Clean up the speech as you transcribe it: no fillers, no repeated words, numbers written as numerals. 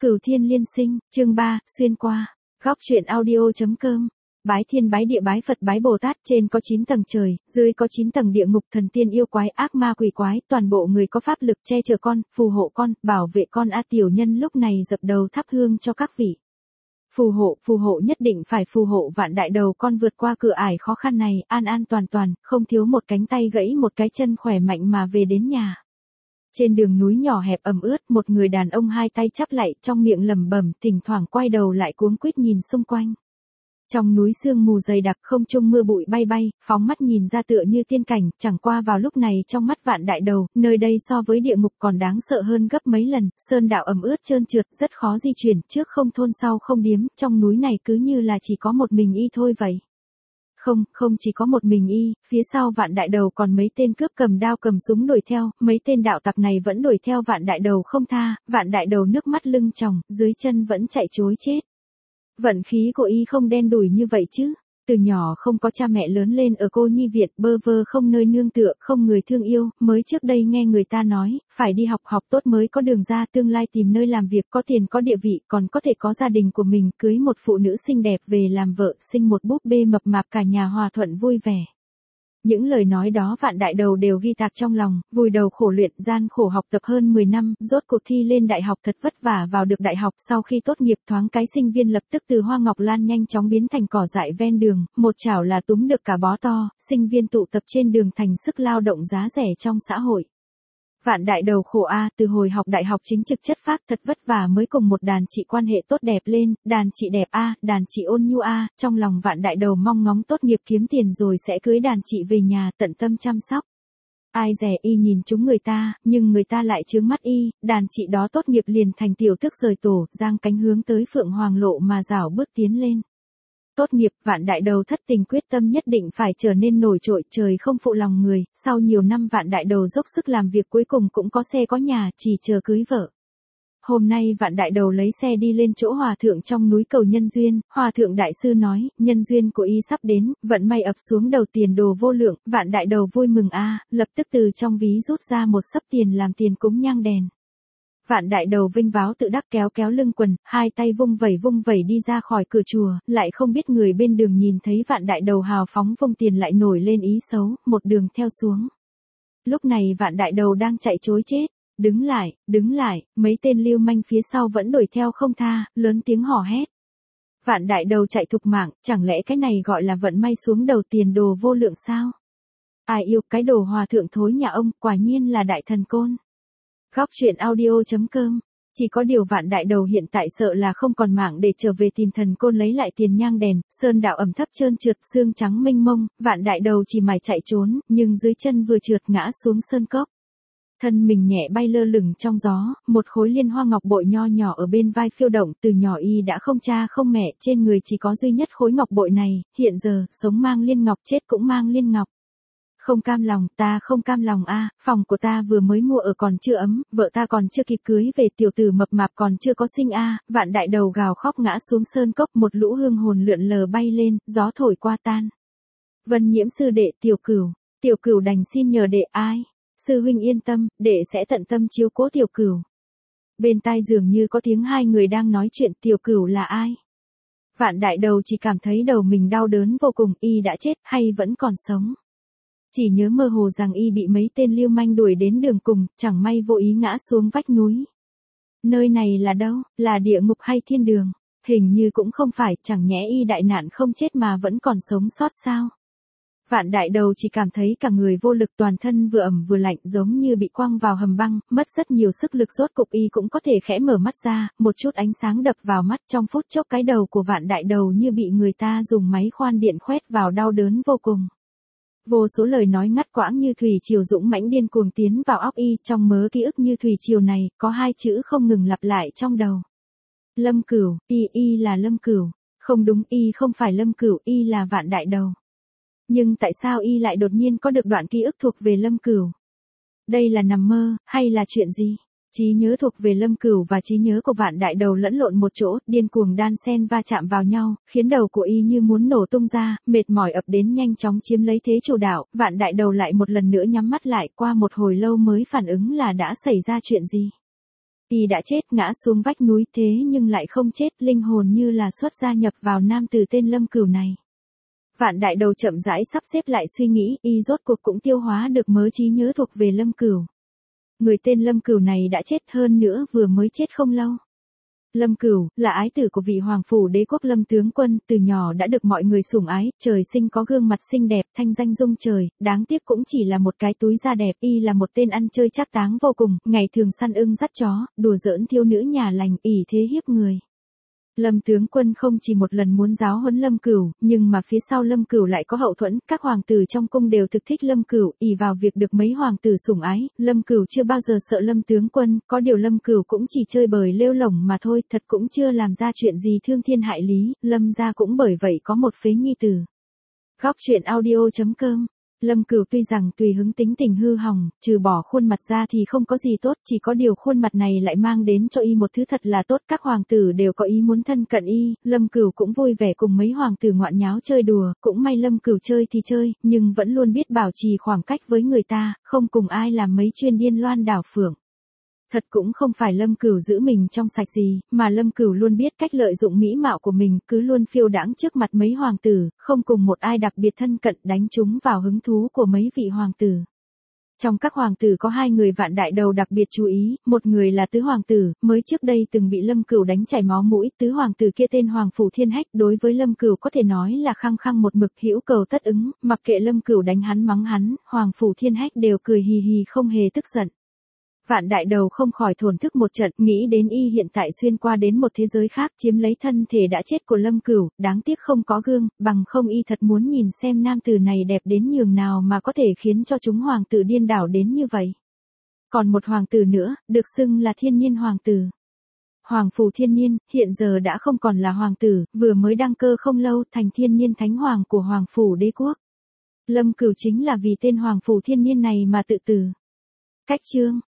Cửu Thiên Liên Sinh, chương 3, xuyên qua. Góc truyện audio.com. Bái thiên bái địa bái Phật bái Bồ Tát, trên có 9 tầng trời, dưới có 9 tầng địa ngục, thần tiên yêu quái ác ma quỷ quái, toàn bộ người có pháp lực che chở con, phù hộ con, bảo vệ con. Tiểu nhân lúc này dập đầu thắp hương cho các vị. Phù hộ nhất định phải phù hộ vạn đại đầu con vượt qua cửa ải khó khăn này, an an toàn toàn, không thiếu một cánh tay gãy một cái chân khỏe mạnh mà về đến nhà. Trên đường núi nhỏ hẹp ẩm ướt, một người đàn ông hai tay chắp lại, trong miệng lẩm bẩm, thỉnh thoảng quay đầu lại cuống quýt nhìn xung quanh. Trong núi sương mù dày đặc, không trung mưa bụi bay bay, phóng mắt nhìn ra tựa như tiên cảnh, chẳng qua vào lúc này trong mắt vạn đại đầu, nơi đây so với địa ngục còn đáng sợ hơn gấp mấy lần, sơn đạo ẩm ướt trơn trượt, rất khó di chuyển, trước không thôn sau không điếm, trong núi này cứ như là chỉ có một mình y thôi vậy. Không chỉ có một mình y, phía sau vạn đại đầu còn mấy tên cướp cầm đao cầm súng đuổi theo, mấy tên đạo tặc này vẫn đuổi theo vạn đại đầu không tha, vạn đại đầu nước mắt lưng tròng, dưới chân vẫn chạy trối chết. Vận khí của y không đen đủi như vậy chứ. Từ nhỏ không có cha mẹ, lớn lên ở cô nhi viện, bơ vơ không nơi nương tựa, không người thương yêu, mới trước đây nghe người ta nói, phải đi học tốt mới có đường ra, tương lai tìm nơi làm việc, có tiền có địa vị, còn có thể có gia đình của mình, cưới một phụ nữ xinh đẹp về làm vợ, sinh một búp bê mập mạp, cả nhà hòa thuận vui vẻ. Những lời nói đó vạn đại đầu đều ghi tạc trong lòng, vùi đầu khổ luyện, gian khổ học tập hơn 10 năm, rốt cuộc thi lên đại học, thật vất vả vào được đại học. Sau khi tốt nghiệp thoáng cái sinh viên lập tức từ hoa ngọc lan nhanh chóng biến thành cỏ dại ven đường, một chảo là túm được cả bó to, sinh viên tụ tập trên đường thành sức lao động giá rẻ trong xã hội. Vạn đại đầu khổ từ hồi học đại học chính trực chất phác, thật vất vả mới cùng một đàn chị quan hệ tốt đẹp lên, đàn chị đẹp đàn chị ôn nhu trong lòng vạn đại đầu mong ngóng tốt nghiệp kiếm tiền rồi sẽ cưới đàn chị về nhà tận tâm chăm sóc. Ai dè y nhìn chúng người ta, nhưng người ta lại chướng mắt y, đàn chị đó tốt nghiệp liền thành tiểu tước rời tổ, giang cánh hướng tới Phượng Hoàng Lộ mà rảo bước tiến lên. Tốt nghiệp, vạn đại đầu thất tình quyết tâm nhất định phải trở nên nổi trội, trời không phụ lòng người, sau nhiều năm vạn đại đầu dốc sức làm việc cuối cùng cũng có xe có nhà, chỉ chờ cưới vợ. Hôm nay vạn đại đầu lấy xe đi lên chỗ hòa thượng trong núi cầu nhân duyên, hòa thượng đại sư nói, nhân duyên của y sắp đến, vận may ập xuống đầu, tiền đồ vô lượng, vạn đại đầu vui mừng lập tức từ trong ví rút ra một xấp tiền làm tiền cúng nhang đèn. Vạn đại đầu vinh váo tự đắc kéo lưng quần, hai tay vung vẩy đi ra khỏi cửa chùa, lại không biết người bên đường nhìn thấy vạn đại đầu hào phóng vung tiền lại nổi lên ý xấu, một đường theo xuống. Lúc này vạn đại đầu đang chạy trối chết, đứng lại, mấy tên lưu manh phía sau vẫn đuổi theo không tha, lớn tiếng hò hét. Vạn đại đầu chạy thục mạng, chẳng lẽ cái này gọi là vận may xuống đầu, tiền đồ vô lượng sao? Ai yêu cái đồ hòa thượng thối nhà ông, quả nhiên là đại thần côn. Góc truyện audio.com. Chỉ có điều vạn đại đầu hiện tại sợ là không còn mạng để trở về tìm thần côn lấy lại tiền nhang đèn, sơn đạo ẩm thấp trơn trượt, sương trắng mênh mông, vạn đại đầu chỉ mải chạy trốn, nhưng dưới chân vừa trượt ngã xuống sơn cốc. Thân mình nhẹ bay lơ lửng trong gió, một khối liên hoa ngọc bội nho nhỏ ở bên vai phiêu động, từ nhỏ y đã không cha không mẹ, trên người chỉ có duy nhất khối ngọc bội này, hiện giờ, sống mang liên ngọc, chết cũng mang liên ngọc. Không cam lòng, ta không cam lòng phòng của ta vừa mới mua ở còn chưa ấm, vợ ta còn chưa kịp cưới về, tiểu tử mập mạp còn chưa có sinh vạn đại đầu gào khóc ngã xuống sơn cốc, một lũ hương hồn lượn lờ bay lên, gió thổi qua tan. Vân Nhiễm sư đệ, tiểu cửu đành xin nhờ đệ ai? Sư huynh yên tâm, đệ sẽ tận tâm chiếu cố tiểu cửu. Bên tai dường như có tiếng hai người đang nói chuyện, tiểu cửu là ai? Vạn đại đầu chỉ cảm thấy đầu mình đau đớn vô cùng, y đã chết hay vẫn còn sống? Chỉ nhớ mơ hồ rằng y bị mấy tên lưu manh đuổi đến đường cùng, chẳng may vô ý ngã xuống vách núi. Nơi này là đâu, là địa ngục hay thiên đường? Hình như cũng không phải, chẳng nhẽ y đại nạn không chết mà vẫn còn sống sót sao? Vạn đại đầu chỉ cảm thấy cả người vô lực, toàn thân vừa ẩm vừa lạnh, giống như bị quăng vào hầm băng, mất rất nhiều sức lực, rốt cục y cũng có thể khẽ mở mắt ra, một chút ánh sáng đập vào mắt, trong phút chốc cái đầu của vạn đại đầu như bị người ta dùng máy khoan điện khoét vào, đau đớn vô cùng. Vô số lời nói ngắt quãng như thủy triều dũng mãnh điên cuồng tiến vào óc y, trong mớ ký ức như thủy triều này, có hai chữ không ngừng lặp lại trong đầu. Lâm Cửu, y là Lâm Cửu. Không đúng, y không phải Lâm Cửu, y là vạn đại đầu. Nhưng tại sao y lại đột nhiên có được đoạn ký ức thuộc về Lâm Cửu? Đây là nằm mơ, hay là chuyện gì? Trí nhớ thuộc về Lâm Cửu và trí nhớ của vạn đại đầu lẫn lộn một chỗ, điên cuồng đan xen va chạm vào nhau, khiến đầu của y như muốn nổ tung ra, mệt mỏi ập đến nhanh chóng chiếm lấy thế chủ đạo, vạn đại đầu lại một lần nữa nhắm mắt lại, qua một hồi lâu mới phản ứng là đã xảy ra chuyện gì. Y đã chết ngã xuống vách núi thế nhưng lại không chết, linh hồn như là xuất gia nhập vào nam tử tên Lâm Cửu này. Vạn Đại Đầu chậm rãi sắp xếp lại suy nghĩ, y rốt cuộc cũng tiêu hóa được mớ trí nhớ thuộc về Lâm Cửu. Người tên Lâm Cửu này đã chết, hơn nữa vừa mới chết không lâu. Lâm Cửu là ái tử của vị hoàng phủ đế quốc Lâm tướng quân, từ nhỏ đã được mọi người sủng ái, trời sinh có gương mặt xinh đẹp, thanh danh rung trời, đáng tiếc cũng chỉ là một cái túi da đẹp. Y là một tên ăn chơi trác táng vô cùng, ngày thường săn ưng dắt chó, đùa giỡn thiếu nữ nhà lành, ỷ thế hiếp người. Lâm tướng quân không chỉ một lần muốn giáo huấn Lâm Cửu, nhưng mà phía sau Lâm Cửu lại có hậu thuẫn, các hoàng tử trong cung đều thực thích Lâm Cửu, ỷ vào việc được mấy hoàng tử sủng ái, Lâm Cửu chưa bao giờ sợ Lâm tướng quân, có điều Lâm Cửu cũng chỉ chơi bời lêu lổng mà thôi, thật cũng chưa làm ra chuyện gì thương thiên hại lý, Lâm gia cũng bởi vậy có một phế nhi tử. Góc truyện audio.com. Lâm Cửu tuy rằng tùy hứng tính tình hư hỏng, trừ bỏ khuôn mặt ra thì không có gì tốt, chỉ có điều khuôn mặt này lại mang đến cho y một thứ thật là tốt, các hoàng tử đều có ý muốn thân cận y, Lâm Cửu cũng vui vẻ cùng mấy hoàng tử ngoạn nháo chơi đùa, cũng may Lâm Cửu chơi thì chơi, nhưng vẫn luôn biết bảo trì khoảng cách với người ta, không cùng ai làm mấy chuyên điên loan đảo phượng. Thật cũng không phải Lâm Cửu giữ mình trong sạch gì, mà Lâm Cửu luôn biết cách lợi dụng mỹ mạo của mình, cứ luôn phiêu đãng trước mặt mấy hoàng tử, không cùng một ai đặc biệt thân cận, đánh trúng vào hứng thú của mấy vị hoàng tử. Trong các hoàng tử có 2 người Vạn Đại Đầu đặc biệt chú ý, một người là tứ hoàng tử, mới trước đây từng bị Lâm Cửu đánh chảy máu mũi, tứ hoàng tử kia tên Hoàng Phủ Thiên Hách, đối với Lâm Cửu có thể nói là khăng khăng một mực, hữu cầu tất ứng, mặc kệ Lâm Cửu đánh hắn mắng hắn, Hoàng Phủ Thiên Hách đều cười hì hì không hề tức giận. Vạn Đại Đầu không khỏi thổn thức một trận, nghĩ đến y hiện tại xuyên qua đến một thế giới khác, chiếm lấy thân thể đã chết của Lâm Cửu, đáng tiếc không có gương, bằng không y thật muốn nhìn xem nam tử này đẹp đến nhường nào mà có thể khiến cho chúng hoàng tử điên đảo đến như vậy. Còn một hoàng tử nữa, được xưng là Thiên Niên hoàng tử. Hoàng Phủ Thiên Niên, hiện giờ đã không còn là hoàng tử, vừa mới đăng cơ không lâu, thành Thiên Niên Thánh Hoàng của Hoàng Phủ Đế Quốc. Lâm Cửu chính là vì tên Hoàng Phủ Thiên Niên này mà tự tử. Cách chương